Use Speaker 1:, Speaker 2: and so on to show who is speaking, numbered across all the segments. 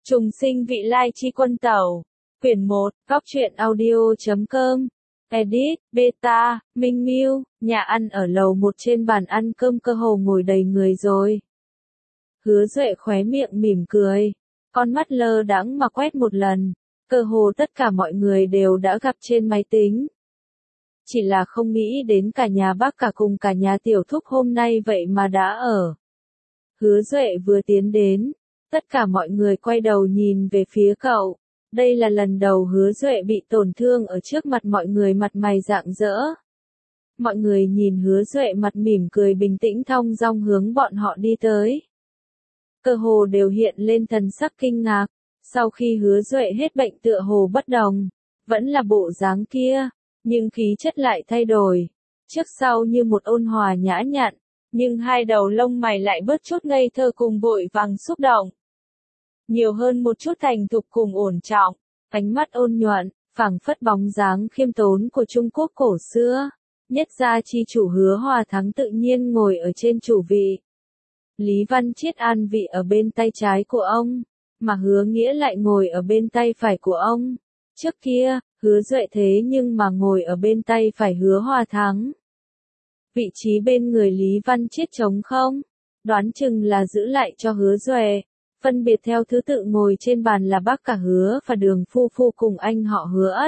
Speaker 1: Trùng sinh vị lai chi quân tẩu. Quyển 1, góc truyện audio.com. Edit, Beta, Minh Miu, nhà ăn ở lầu 1 trên bàn ăn cơm cơ hồ ngồi đầy người rồi. Hứa Duệ khóe miệng mỉm cười, con mắt lơ đãng mà quét một lần, cơ hồ tất cả mọi người đều đã gặp trên máy tính. Chỉ là không nghĩ đến cả nhà bác cả cùng cả nhà tiểu thúc hôm nay vậy mà đã ở. Hứa Duệ vừa tiến đến, tất cả mọi người quay đầu nhìn về phía cậu. Đây là lần đầu Hứa Duệ bị tổn thương ở trước mặt mọi người, mặt mày rạng rỡ. Mọi người nhìn Hứa Duệ mặt mỉm cười bình tĩnh thong dong hướng bọn họ đi tới. Cơ hồ đều hiện lên thần sắc kinh ngạc, sau khi Hứa Duệ hết bệnh tựa hồ bất đồng, vẫn là bộ dáng kia, nhưng khí chất lại thay đổi. Trước sau như một ôn hòa nhã nhặn, nhưng hai đầu lông mày lại bớt chút ngây thơ cùng vội vàng xúc động. Nhiều hơn một chút thành thục cùng ổn trọng, ánh mắt ôn nhuận, phảng phất bóng dáng khiêm tốn của Trung Quốc cổ xưa. Nhất gia chi chủ Hứa Hòa Thắng tự nhiên ngồi ở trên chủ vị. Lý Văn Chiết an vị ở bên tay trái của ông, mà Hứa Nghĩa lại ngồi ở bên tay phải của ông. Trước kia, Hứa Duệ thế nhưng mà ngồi ở bên tay phải Hứa Hòa Thắng. Vị trí bên người Lý Văn Chiết trống không? Đoán chừng là giữ lại cho Hứa Duệ. Phân biệt theo thứ tự ngồi trên bàn là bác cả Hứa và Đường Phu Phu cùng anh họ Hứa Ất.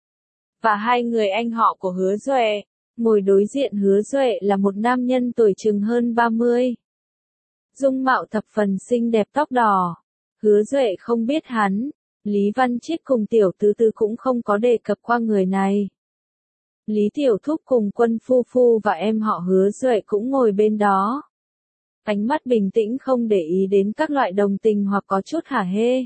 Speaker 1: Và hai người anh họ của Hứa Duệ. Ngồi đối diện Hứa Duệ là một nam nhân tuổi chừng hơn 30. Dung mạo thập phần xinh đẹp, tóc đỏ. Hứa Duệ không biết hắn. Lý Văn Chiết cùng Tiểu Tứ Tứ cũng không có đề cập qua người này. Lý Tiểu Thúc cùng Quân Phu Phu và em họ Hứa Duệ cũng ngồi bên đó. Ánh mắt bình tĩnh không để ý đến các loại đồng tình hoặc có chút hả hê.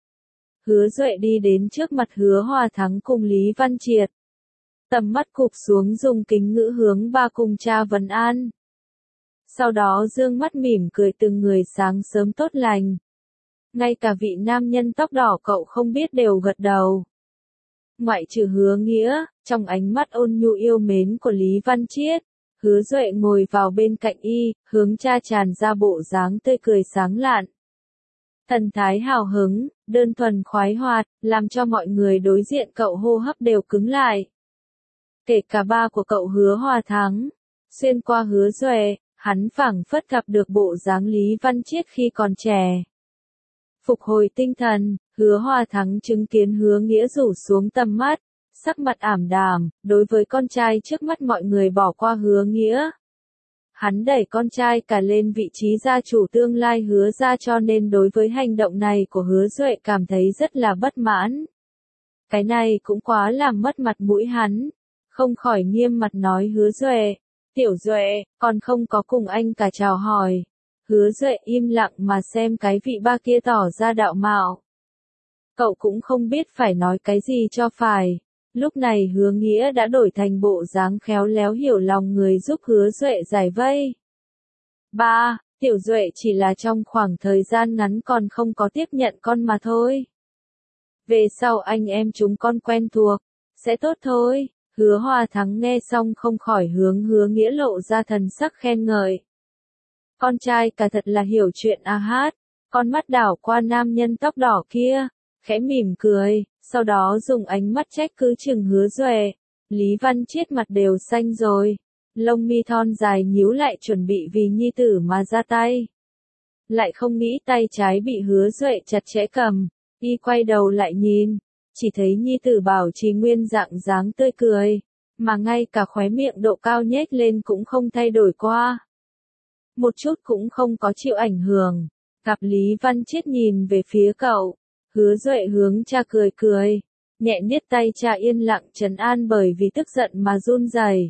Speaker 1: Hứa Duệ đi đến trước mặt Hứa Hòa Thắng cùng Lý Văn Triệt. Tầm mắt cụp xuống dùng kính ngữ hướng ba cùng cha vấn an. Sau đó dương mắt mỉm cười từng người sáng sớm tốt lành. Ngay cả vị nam nhân tóc đỏ cậu không biết đều gật đầu. Ngoại trừ Hứa Nghĩa, trong ánh mắt ôn nhu yêu mến của Lý Văn Chiết, Hứa Duệ ngồi vào bên cạnh y, hướng cha tràn ra bộ dáng tươi cười sáng lạn. Thần thái hào hứng, đơn thuần khoái hoạt, làm cho mọi người đối diện cậu hô hấp đều cứng lại. Kể cả ba của cậu Hứa Hòa Thắng, xuyên qua Hứa Duệ, hắn phảng phất gặp được bộ dáng Lý Văn Chiết khi còn trẻ. Phục hồi tinh thần, Hứa Hòa Thắng chứng kiến Hứa Nghĩa rủ xuống tầm mắt, sắc mặt ảm đạm, đối với con trai trước mắt mọi người bỏ qua Hứa Nghĩa. Hắn đẩy con trai cả lên vị trí gia chủ tương lai Hứa gia, cho nên đối với hành động này của Hứa Duệ cảm thấy rất là bất mãn. Cái này cũng quá làm mất mặt mũi hắn, không khỏi nghiêm mặt nói Hứa Duệ, Tiểu Duệ, còn không có cùng anh cả chào hỏi. Hứa Duệ im lặng mà xem cái vị ba kia tỏ ra đạo mạo. Cậu cũng không biết phải nói cái gì cho phải. Lúc này Hứa Nghĩa đã đổi thành bộ dáng khéo léo hiểu lòng người giúp Hứa Duệ giải vây. Ba, Tiểu Duệ chỉ là trong khoảng thời gian ngắn còn không có tiếp nhận con mà thôi. Về sau anh em chúng con quen thuộc, sẽ tốt thôi. Hứa Hòa Thắng nghe xong không khỏi hướng Hứa Nghĩa lộ ra thần sắc khen ngợi. Con trai cả thật là hiểu chuyện a hát. Con mắt đảo qua nam nhân tóc đỏ kia, khẽ mỉm cười, sau đó dùng ánh mắt trách cứ chừng Hứa Duệ. Lý Văn Chiết mặt đều xanh rồi, lông mi thon dài nhíu lại chuẩn bị vì nhi tử mà ra tay. Lại không nghĩ tay trái bị Hứa Duệ chặt chẽ cầm, y quay đầu lại nhìn, chỉ thấy nhi tử bảo trì nguyên dạng dáng tươi cười, mà ngay cả khóe miệng độ cao nhếch lên cũng không thay đổi qua. Một chút cũng không có chịu ảnh hưởng. Gặp Lý Văn Chiết nhìn về phía cậu, Hứa Duệ hướng cha cười cười, nhẹ niết tay cha yên lặng trấn an bởi vì tức giận mà run rẩy.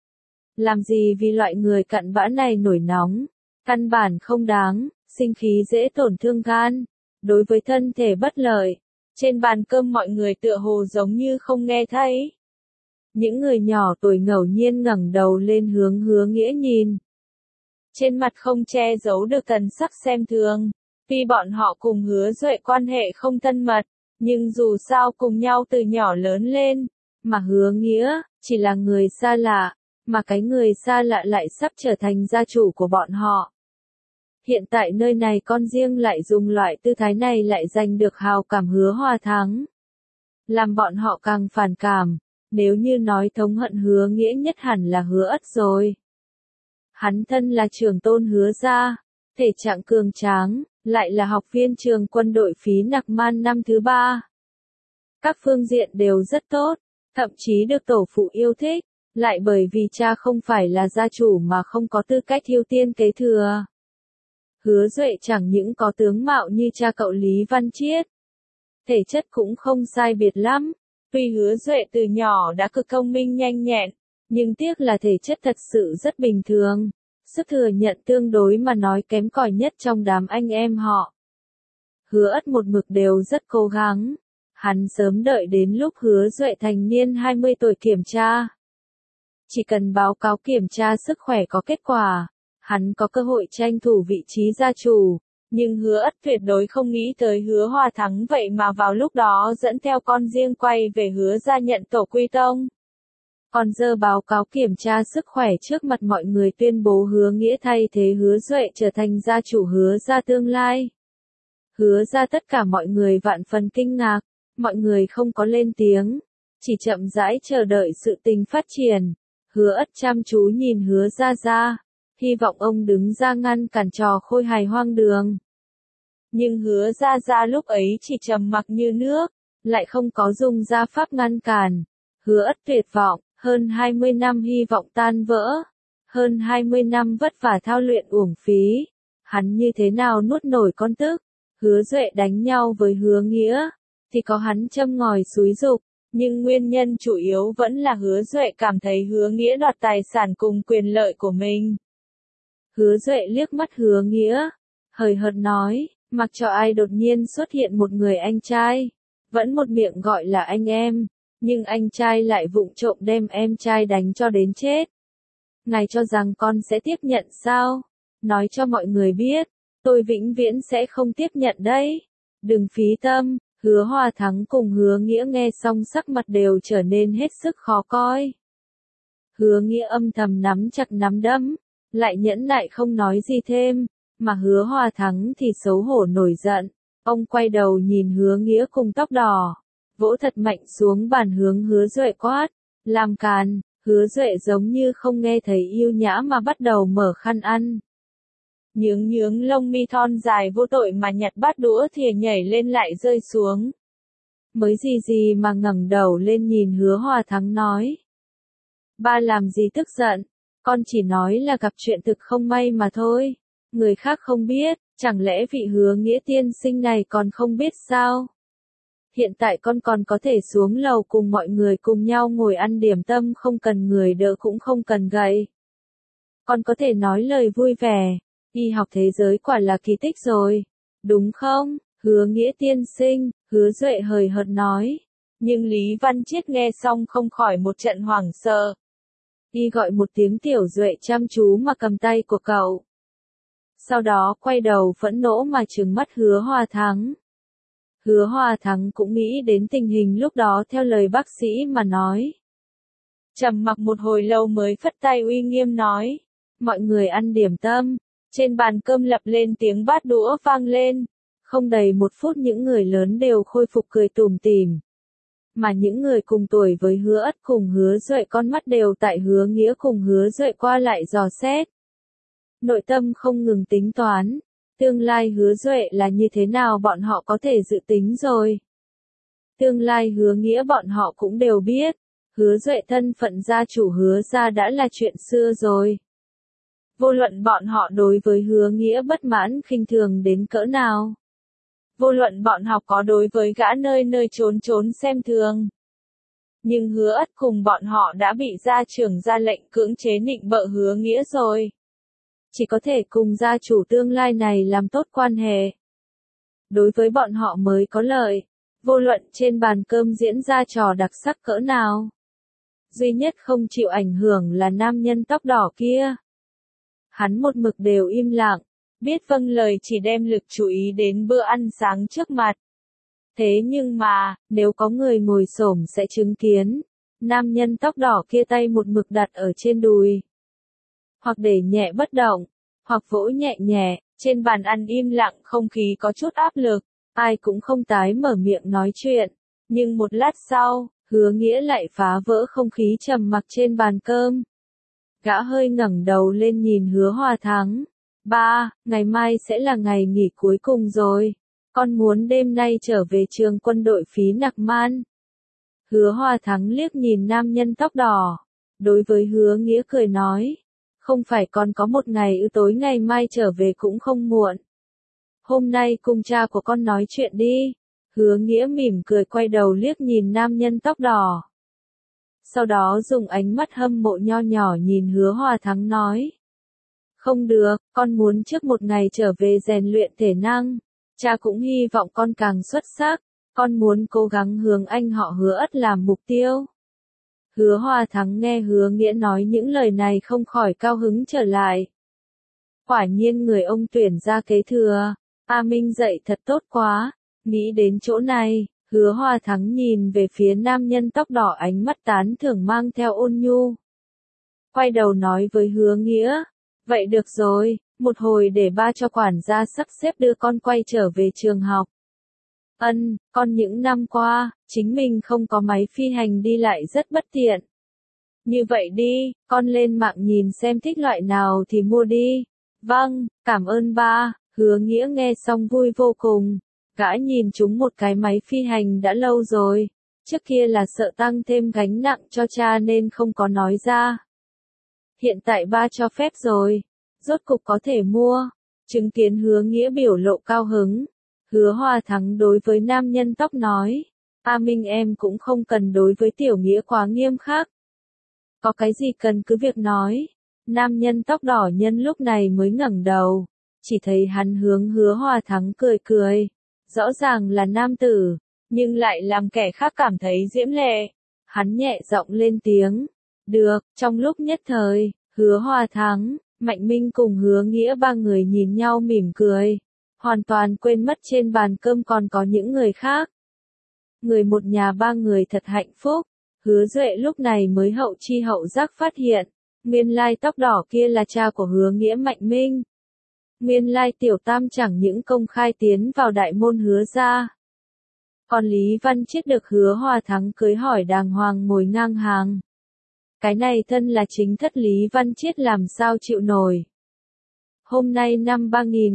Speaker 1: Làm gì vì loại người cặn bã này nổi nóng, căn bản không đáng, sinh khí dễ tổn thương gan, đối với thân thể bất lợi. Trên bàn cơm mọi người tựa hồ giống như không nghe thấy. Những người nhỏ tuổi ngẫu nhiên ngẩng đầu lên hướng Hứa Nghĩa nhìn. Trên mặt không che giấu được thần sắc xem thường. Tuy bọn họ cùng Hứa Duệ quan hệ không thân mật, nhưng dù sao cùng nhau từ nhỏ lớn lên, mà Hứa Nghĩa chỉ là người xa lạ, mà cái người xa lạ lại sắp trở thành gia chủ của bọn họ. Hiện tại nơi này con riêng lại dùng loại tư thái này lại giành được hào cảm Hứa Hòa Thắng. Làm bọn họ càng phản cảm, nếu như nói thống hận Hứa Nghĩa nhất hẳn là Hứa Ất rồi. Hắn thân là trưởng tôn Hứa gia, thể trạng cường tráng, lại là học viên trường quân đội phí nặc man năm thứ 3. Các phương diện đều rất tốt, thậm chí được tổ phụ yêu thích, lại bởi vì cha không phải là gia chủ mà không có tư cách ưu tiên kế thừa. Hứa Duệ chẳng những có tướng mạo như cha cậu Lý Văn Chiết, thể chất cũng không sai biệt lắm, tuy Hứa Duệ từ nhỏ đã cực thông minh nhanh nhẹn, nhưng tiếc là thể chất thật sự rất bình thường, sức thừa nhận tương đối mà nói kém cỏi nhất trong đám anh em họ. Hứa Ất một mực đều rất cố gắng, hắn sớm đợi đến lúc Hứa Duệ thành niên 20 tuổi kiểm tra. Chỉ cần báo cáo kiểm tra sức khỏe có kết quả, hắn có cơ hội tranh thủ vị trí gia chủ, nhưng Hứa Ất tuyệt đối không nghĩ tới Hứa Hòa Thắng vậy mà vào lúc đó dẫn theo con riêng quay về Hứa gia nhận tổ quy tông. Còn giờ báo cáo kiểm tra sức khỏe trước mặt mọi người tuyên bố Hứa Nghĩa thay thế Hứa Duệ trở thành gia chủ Hứa gia tương lai. Hứa gia tất cả mọi người vạn phần kinh ngạc, mọi người không có lên tiếng, chỉ chậm rãi chờ đợi sự tình phát triển. Hứa Ất chăm chú nhìn Hứa gia, hy vọng ông đứng ra ngăn cản trò khôi hài hoang đường. Nhưng Hứa gia lúc ấy chỉ trầm mặc như nước, lại không có dùng ra pháp ngăn cản. Hứa Ất tuyệt vọng, hơn 20 năm hy vọng tan vỡ, hơn 20 năm vất vả thao luyện uổng phí. Hắn như thế nào nuốt nổi con tức? Hứa Duệ đánh nhau với Hứa Nghĩa, thì có hắn châm ngòi xúi giục, nhưng nguyên nhân chủ yếu vẫn là Hứa Duệ cảm thấy Hứa Nghĩa đoạt tài sản cùng quyền lợi của mình. Hứa Duệ liếc mắt Hứa Nghĩa, hời hợt nói, mặc cho ai đột nhiên xuất hiện một người anh trai, vẫn một miệng gọi là anh em, nhưng anh trai lại vụng trộm đem em trai đánh cho đến chết. Ngài cho rằng con sẽ tiếp nhận sao? Nói cho mọi người biết, tôi vĩnh viễn sẽ không tiếp nhận đấy. Đừng phí tâm. Hứa Hòa Thắng cùng Hứa Nghĩa nghe xong sắc mặt đều trở nên hết sức khó coi. Hứa Nghĩa âm thầm nắm chặt nắm đấm, lại nhẫn nại không nói gì thêm, mà Hứa Hòa Thắng thì xấu hổ nổi giận. Ông quay đầu nhìn Hứa Nghĩa cùng tóc đỏ, vỗ thật mạnh xuống bàn hướng Hứa Duệ quát, làm càn. Hứa Duệ giống như không nghe thấy yêu nhã mà bắt đầu mở khăn ăn. Nhướng lông mi thon dài vô tội mà nhặt bát đũa thìa nhảy lên lại rơi xuống. Mới gì mà ngẩng đầu lên nhìn Hứa Hòa Thắng nói. Ba làm gì tức giận, con chỉ nói là gặp chuyện thực không may mà thôi. Người khác không biết, chẳng lẽ vị Hứa Nghĩa tiên sinh này còn không biết sao? Hiện tại con còn có thể xuống lầu cùng mọi người cùng nhau ngồi ăn điểm tâm không cần người đỡ cũng không cần gậy. Con có thể nói lời vui vẻ. Y học thế giới quả là kỳ tích rồi, đúng không? Hứa Nghĩa tiên sinh, Hứa Duệ hời hợt nói. Nhưng Lý Văn Chiết nghe xong không khỏi một trận hoảng sợ. Y gọi một tiếng Tiểu Duệ chăm chú mà cầm tay của cậu. Sau đó quay đầu phẫn nộ mà trừng mắt Hứa Hòa Thắng. Hứa Hòa Thắng cũng nghĩ đến tình hình lúc đó theo lời bác sĩ mà nói. Trầm mặc một hồi lâu mới phất tay uy nghiêm nói. Mọi người ăn điểm tâm. Trên bàn cơm lập lên tiếng bát đũa vang lên. Không đầy một phút những người lớn đều khôi phục cười tủm tỉm. Mà những người cùng tuổi với Hứa Ất cùng Hứa Duệ con mắt đều tại Hứa Nghĩa cùng Hứa Duệ qua lại dò xét. Nội tâm không ngừng tính toán. Tương lai Hứa Duệ là như thế nào bọn họ có thể dự tính rồi. Tương lai Hứa Nghĩa bọn họ cũng đều biết. Hứa Duệ thân phận gia chủ Hứa gia đã là chuyện xưa rồi. Vô luận bọn họ đối với Hứa Nghĩa bất mãn khinh thường đến cỡ nào. Vô luận bọn họ có đối với gã nơi trốn xem thường. Nhưng Hứa Ất cùng bọn họ đã bị gia trưởng ra lệnh cưỡng chế nịnh bợ Hứa Nghĩa rồi. Chỉ có thể cùng gia chủ tương lai này làm tốt quan hệ. Đối với bọn họ mới có lợi. Vô luận trên bàn cơm diễn ra trò đặc sắc cỡ nào. Duy nhất không chịu ảnh hưởng là nam nhân tóc đỏ kia. Hắn một mực đều im lặng, biết vâng lời chỉ đem lực chú ý đến bữa ăn sáng trước mặt. Thế nhưng mà, nếu có người ngồi xổm sẽ chứng kiến, nam nhân tóc đỏ kia tay một mực đặt ở trên đùi. Hoặc để nhẹ bất động, hoặc vỗ nhẹ nhẹ, Trên bàn ăn im lặng, không khí có chút áp lực, ai cũng không tái mở miệng nói chuyện. Nhưng một lát sau, Hứa Nghĩa lại phá vỡ không khí trầm mặc trên bàn cơm. Gã hơi ngẩng đầu lên nhìn Hứa Hòa Thắng. Ba, ngày mai sẽ là ngày nghỉ cuối cùng rồi. Con muốn đêm nay trở về trường quân đội phí Nặc Man. Hứa Hòa Thắng liếc nhìn nam nhân tóc đỏ. Đối với Hứa Nghĩa cười nói. Không phải con có một ngày tối ngày mai trở về cũng không muộn. Hôm nay cùng cha của con nói chuyện đi. Hứa Nghĩa mỉm cười quay đầu liếc nhìn nam nhân tóc đỏ. Sau đó dùng ánh mắt hâm mộ nho nhỏ nhìn Hứa Hòa Thắng nói. Không được, con muốn trước một ngày trở về rèn luyện thể năng. Cha cũng hy vọng con càng xuất sắc. Con muốn cố gắng hướng anh họ Hứa Ất làm mục tiêu. Hứa Hòa Thắng nghe Hứa Nghĩa nói những lời này không khỏi cao hứng trở lại. Quả nhiên người ông tuyển ra kế thừa. A Minh dạy thật tốt quá. Nghĩ đến chỗ này, Hứa Hòa Thắng nhìn về phía nam nhân tóc đỏ, ánh mắt tán thưởng mang theo ôn nhu. Quay đầu nói với Hứa Nghĩa. Vậy được rồi, một hồi để ba cho quản gia sắp xếp đưa con quay trở về trường học. Con những năm qua, chính mình không có máy phi hành đi lại rất bất tiện. Như vậy đi, con lên mạng nhìn xem thích loại nào thì mua đi. Vâng, cảm ơn ba. Hứa Nghĩa nghe xong vui vô cùng. Gã nhìn chúng một cái máy phi hành đã lâu rồi. Trước kia là sợ tăng thêm gánh nặng cho cha nên không có nói ra. Hiện tại ba cho phép rồi. Rốt cục có thể mua. Chứng kiến Hứa Nghĩa biểu lộ cao hứng. Hứa Hòa Thắng đối với nam nhân tóc nói. A Minh em cũng không cần đối với Tiểu Nghĩa quá nghiêm khắc. Có cái gì cần cứ việc nói. Nam nhân tóc đỏ nhân lúc này mới ngẩng đầu. Chỉ thấy hắn hướng Hứa Hòa Thắng cười cười. Rõ ràng là nam tử, nhưng lại làm kẻ khác cảm thấy diễm lệ. Hắn nhẹ giọng lên tiếng. Được, trong lúc nhất thời, Hứa Hòa Thắng, Mạnh Minh cùng Hứa Nghĩa ba người nhìn nhau mỉm cười. Hoàn toàn quên mất trên bàn cơm còn có những người khác. Người một nhà ba người thật hạnh phúc. Hứa Duệ lúc này mới hậu chi hậu giác phát hiện. Nguyên lai tóc đỏ kia là cha của Hứa Nghĩa Mạnh Minh. Nguyên lai Tiểu Tam chẳng những công khai tiến vào đại môn Hứa gia. Còn Lý Văn Chiết được Hứa Hòa Thắng cưới hỏi đàng hoàng ngồi ngang hàng. Cái này thân là chính thất Lý Văn Chiết làm sao chịu nổi. Hôm nay năm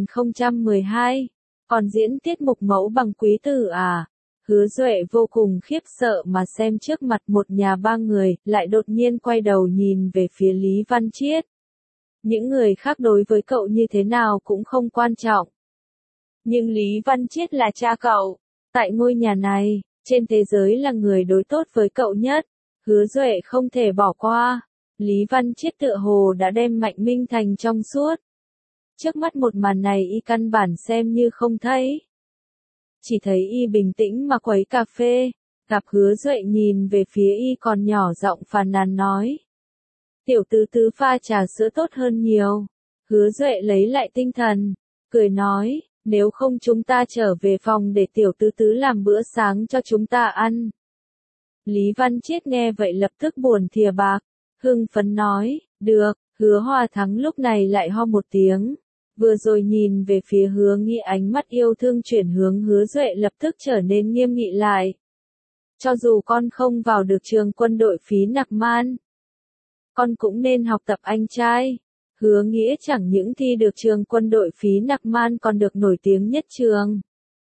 Speaker 1: 3012, còn diễn tiết mục mẫu bằng quý tử à? Hứa Duệ vô cùng khiếp sợ mà xem trước mặt một nhà ba người, lại đột nhiên quay đầu nhìn về phía Lý Văn Chiết. Những người khác đối với cậu như thế nào cũng không quan trọng. Nhưng Lý Văn Chiết là cha cậu. Tại ngôi nhà này, trên thế giới là người đối tốt với cậu nhất. Hứa Duệ không thể bỏ qua. Lý Văn Chiết tựa hồ đã đem Mạnh Minh thành trong suốt. Trước mắt một màn này y căn bản xem như không thấy. Chỉ thấy y bình tĩnh mà quấy cà phê. Gặp Hứa Duệ nhìn về phía y còn nhỏ giọng phàn nàn nói. Tiểu tứ tứ pha trà sữa tốt hơn nhiều. Hứa Duệ lấy lại tinh thần. Cười nói, nếu không chúng ta trở về phòng để tiểu tứ tứ làm bữa sáng cho chúng ta ăn. Lý Văn Chiết nghe vậy lập tức buồn thìa bạc. Hưng phấn nói, được. Hứa Hòa Thắng lúc này lại ho một tiếng. Vừa rồi nhìn về phía Hứa Nghĩa, ánh mắt yêu thương chuyển hướng Hứa Duệ lập tức trở nên nghiêm nghị lại. Cho dù con không vào được trường quân đội phí Nặc Man, con cũng nên học tập anh trai. Hứa Nghĩa chẳng những thi được trường quân đội phí Nặc Man còn được nổi tiếng nhất trường.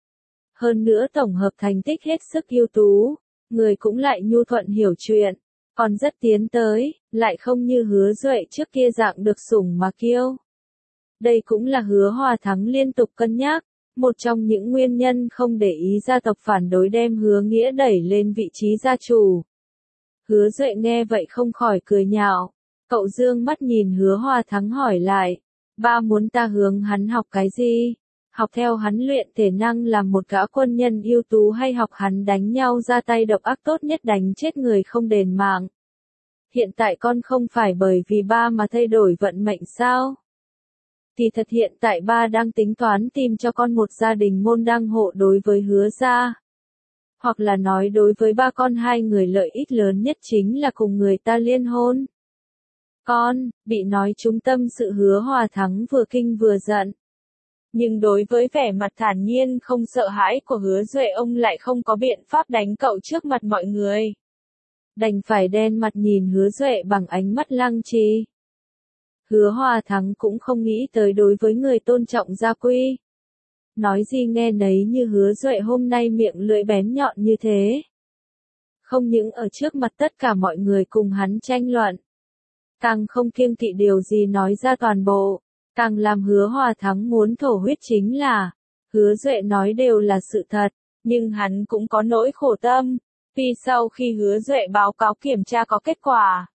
Speaker 1: Hơn nữa tổng hợp thành tích hết sức ưu tú, người cũng lại nhu thuận hiểu chuyện, còn rất tiến tới, lại không như Hứa Duệ trước kia dạng được sủng mà kiêu. Đây cũng là Hứa Hòa Thắng liên tục cân nhắc, một trong những nguyên nhân không để ý gia tộc phản đối đem Hứa Nghĩa đẩy lên vị trí gia chủ. Hứa Duệ nghe vậy không khỏi cười nhạo. Cậu dương mắt nhìn Hứa Hòa Thắng hỏi lại. Ba muốn ta hướng hắn học cái gì? Học theo hắn luyện thể năng làm một gã quân nhân ưu tú hay học hắn đánh nhau ra tay độc ác tốt nhất đánh chết người không đền mạng? Hiện tại con không phải bởi vì ba mà thay đổi vận mệnh sao? Thì thật hiện tại ba đang tính toán tìm cho con một gia đình môn đăng hộ đối với Hứa gia. Hoặc là nói đối với ba con hai người lợi ích lớn nhất chính là cùng người ta liên hôn. Con, bị nói trúng tâm sự Hứa Hòa Thắng vừa kinh vừa giận. Nhưng đối với vẻ mặt thản nhiên không sợ hãi của Hứa Duệ ông lại không có biện pháp đánh cậu trước mặt mọi người. Đành phải đen mặt nhìn Hứa Duệ bằng ánh mắt lăng trì. Hứa Hòa Thắng cũng không nghĩ tới đối với người tôn trọng gia quy. Nói gì nghe nấy như Hứa Duệ hôm nay miệng lưỡi bén nhọn như thế. Không những ở trước mặt tất cả mọi người cùng hắn tranh luận. Càng không kiêng kỵ điều gì nói ra toàn bộ. Càng làm Hứa Hòa Thắng muốn thổ huyết chính là, Hứa Duệ nói đều là sự thật, nhưng hắn cũng có nỗi khổ tâm, vì sau khi Hứa Duệ báo cáo kiểm tra có kết quả.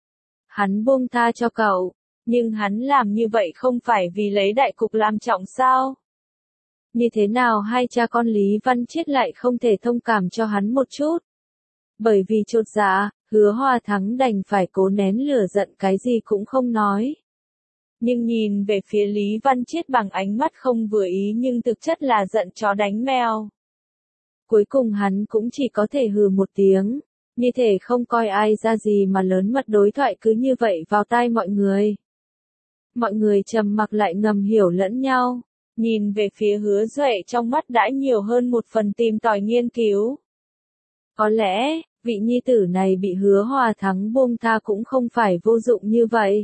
Speaker 1: Hắn buông tha cho cậu, nhưng hắn làm như vậy không phải vì lấy đại cục làm trọng sao? Như thế nào hai cha con Lý Văn Chiết lại không thể thông cảm cho hắn một chút? Bởi vì chột dạ, Hứa Hòa Thắng đành phải cố nén lửa giận cái gì cũng không nói. Nhưng nhìn về phía Lý Văn Chiết bằng ánh mắt không vừa ý nhưng thực chất là giận chó đánh mèo. Cuối cùng hắn cũng chỉ có thể hừ một tiếng, như thể không coi ai ra gì mà lớn mật đối thoại cứ như vậy vào tai mọi người. Mọi người trầm mặc lại ngầm hiểu lẫn nhau, nhìn về phía Hứa Duệ trong mắt đã nhiều hơn một phần tìm tòi nghiên cứu. Có lẽ, vị nhi tử này bị Hứa Hòa Thắng buông tha cũng không phải vô dụng như vậy.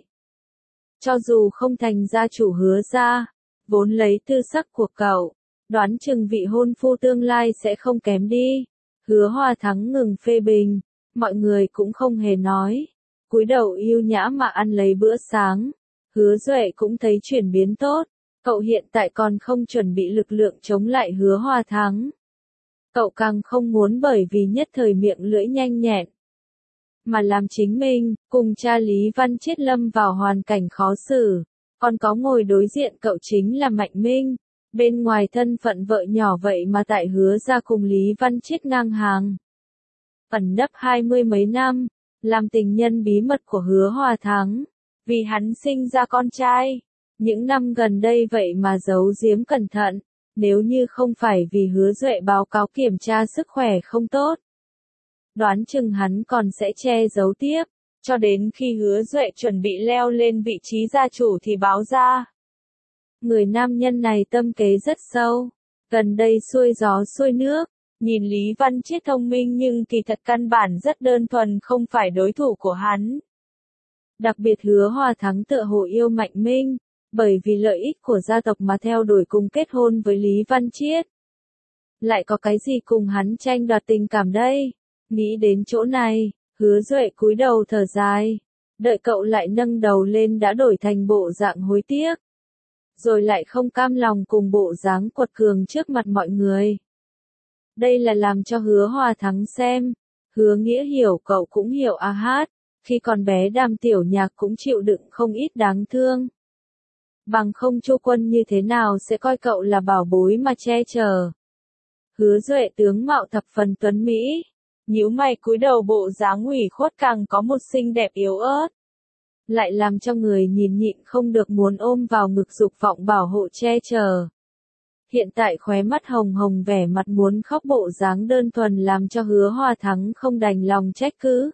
Speaker 1: Cho dù không thành gia chủ Hứa gia, vốn lấy tư sắc của cậu, đoán chừng vị hôn phu tương lai sẽ không kém đi. Hứa Hòa Thắng ngừng phê bình, mọi người cũng không hề nói. Cúi đầu yêu nhã mà ăn lấy bữa sáng. Hứa Duệ cũng thấy chuyển biến tốt, cậu hiện tại còn không chuẩn bị lực lượng chống lại Hứa Hòa Thắng. Cậu càng không muốn bởi vì nhất thời miệng lưỡi nhanh nhẹn, mà làm chính mình, cùng cha Lý Văn Chiết lâm vào hoàn cảnh khó xử. Còn có ngồi đối diện cậu chính là Mạnh Minh, bên ngoài thân phận vợ nhỏ vậy mà tại Hứa gia cùng Lý Văn Chiết ngang hàng. Ẩn nấp 20 mấy năm, làm tình nhân bí mật của Hứa Hòa Thắng, vì hắn sinh ra con trai. Những năm gần đây vậy mà giấu giếm cẩn thận, nếu như không phải vì Hứa Duệ báo cáo kiểm tra sức khỏe không tốt. Đoán chừng hắn còn sẽ che giấu tiếp, cho đến khi Hứa Duệ chuẩn bị leo lên vị trí gia chủ thì báo ra. Người nam nhân này tâm kế rất sâu, gần đây xuôi gió xuôi nước, nhìn Lý Văn Chiết thông minh nhưng kỳ thật căn bản rất đơn thuần không phải đối thủ của hắn. Đặc biệt Hứa Hòa Thắng tựa hồ yêu Mạnh Minh, bởi vì lợi ích của gia tộc mà theo đuổi cùng kết hôn với Lý Văn Chiết. Lại có cái gì cùng hắn tranh đoạt tình cảm đây? Nghĩ đến chỗ này, Hứa Duệ cúi đầu thở dài, đợi cậu lại nâng đầu lên đã đổi thành bộ dạng hối tiếc. Rồi lại không cam lòng cùng bộ dáng quật cường trước mặt mọi người. Đây là làm cho Hứa Hòa Thắng xem, Hứa Nghĩa hiểu cậu cũng hiểu a hát, khi còn bé Đàm Tiểu Nhạc cũng chịu đựng không ít đáng thương. Bằng không Chu Quân như thế nào sẽ coi cậu là bảo bối mà che chở. Hứa Duệ tướng mạo thập phần tuấn mỹ, nhíu mày cúi đầu bộ dáng ủy khuất càng có một xinh đẹp yếu ớt. Lại làm cho người nhìn nhịn không được muốn ôm vào ngực dục vọng bảo hộ che chở. Hiện tại khóe mắt hồng hồng vẻ mặt muốn khóc bộ dáng đơn thuần làm cho Hứa Hòa Thắng không đành lòng trách cứ.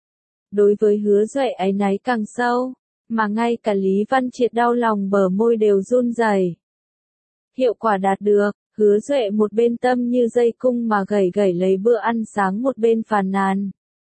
Speaker 1: Đối với Hứa Duệ áy náy càng sâu, mà ngay cả Lý Văn Chiết đau lòng bờ môi đều run rẩy. Hiệu quả đạt được, Hứa Duệ một bên tâm như dây cung mà gẩy gẩy lấy bữa ăn sáng một bên phàn nàn.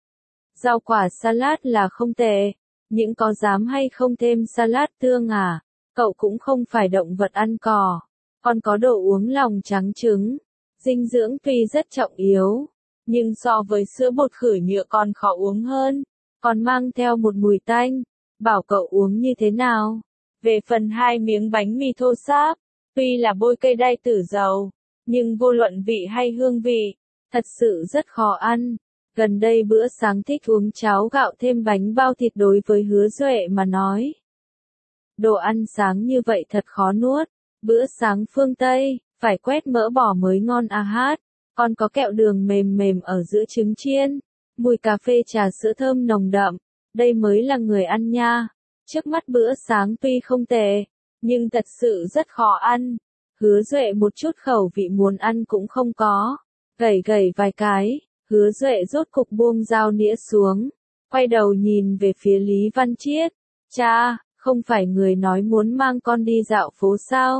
Speaker 1: Rau quả salad là không tệ, những có dám hay không thêm salad tương à, cậu cũng không phải động vật ăn cỏ, còn có đồ uống lòng trắng trứng, dinh dưỡng tuy rất trọng yếu, nhưng so với sữa bột khử nhựa còn khó uống hơn, còn mang theo một mùi tanh, bảo cậu uống như thế nào. Về phần 2 miếng bánh mì thô sáp, tuy là bôi cây đay tử dầu, nhưng vô luận vị hay hương vị, thật sự rất khó ăn. Gần đây bữa sáng thích uống cháo gạo thêm bánh bao thịt đối với Hứa Duệ mà nói. Đồ ăn sáng như vậy thật khó nuốt, bữa sáng phương Tây, phải quét mỡ bò mới ngon a hát, còn có kẹo đường mềm mềm ở giữa trứng chiên, mùi cà phê trà sữa thơm nồng đậm, đây mới là người ăn nha. Trước mắt bữa sáng tuy không tệ, nhưng thật sự rất khó ăn. Hứa Duệ một chút khẩu vị muốn ăn cũng không có, gẩy gẩy vài cái. Hứa Duệ rốt cục buông dao nĩa xuống, quay đầu nhìn về phía Lý Văn Chiết. Cha, không phải người nói muốn mang con đi dạo phố sao?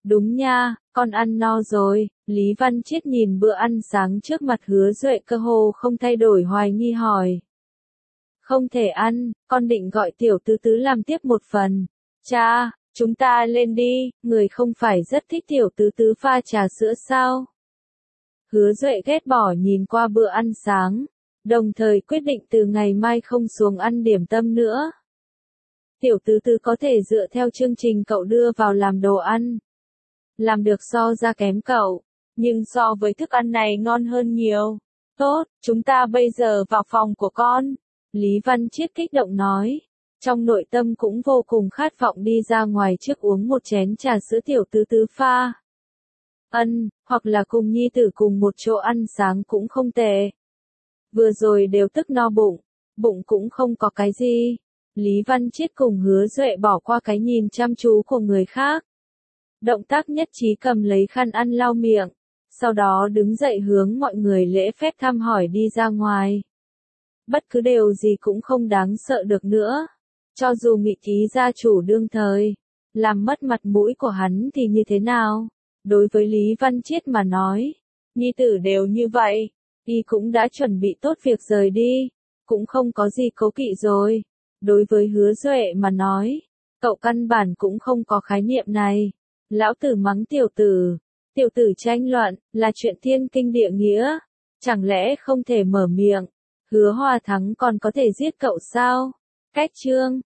Speaker 1: Đúng nha, con ăn no rồi. Lý Văn Chiết nhìn bữa ăn sáng trước mặt Hứa Duệ cơ hồ không thay đổi hoài nghi hỏi. Không thể ăn, con định gọi tiểu tứ tứ làm tiếp một phần. Cha, chúng ta lên đi, người không phải rất thích tiểu tứ tứ pha trà sữa sao? Hứa Duệ ghét bỏ nhìn qua bữa ăn sáng, đồng thời quyết định từ ngày mai không xuống ăn điểm tâm nữa. Tiểu tứ tứ có thể dựa theo chương trình cậu đưa vào làm đồ ăn. Làm được so ra kém cậu, nhưng so với thức ăn này ngon hơn nhiều. Tốt, chúng ta bây giờ vào phòng của con. Lý Văn Chiết kích động nói. Trong nội tâm cũng vô cùng khát vọng đi ra ngoài trước uống một chén trà sữa tiểu tứ tứ pha. Hoặc là cùng nhi tử cùng một chỗ ăn sáng cũng không tệ. Vừa rồi đều tức no bụng, bụng cũng không có cái gì. Lý Văn Chiết cùng Hứa Duệ bỏ qua cái nhìn chăm chú của người khác. Động tác nhất trí cầm lấy khăn ăn lau miệng, sau đó đứng dậy hướng mọi người lễ phép thăm hỏi đi ra ngoài. Bất cứ điều gì cũng không đáng sợ được nữa. Cho dù nghị ký gia chủ đương thời, làm mất mặt mũi của hắn thì như thế nào? Đối với Lý Văn Chiết mà nói, nhi tử đều như vậy, y cũng đã chuẩn bị tốt việc rời đi, cũng không có gì cố kỵ rồi. Đối với Hứa Duệ mà nói, cậu căn bản cũng không có khái niệm này. Lão tử mắng tiểu tử tranh luận, là chuyện thiên kinh địa nghĩa, chẳng lẽ không thể mở miệng, Hứa Hòa Thắng còn có thể giết cậu sao? Cách chương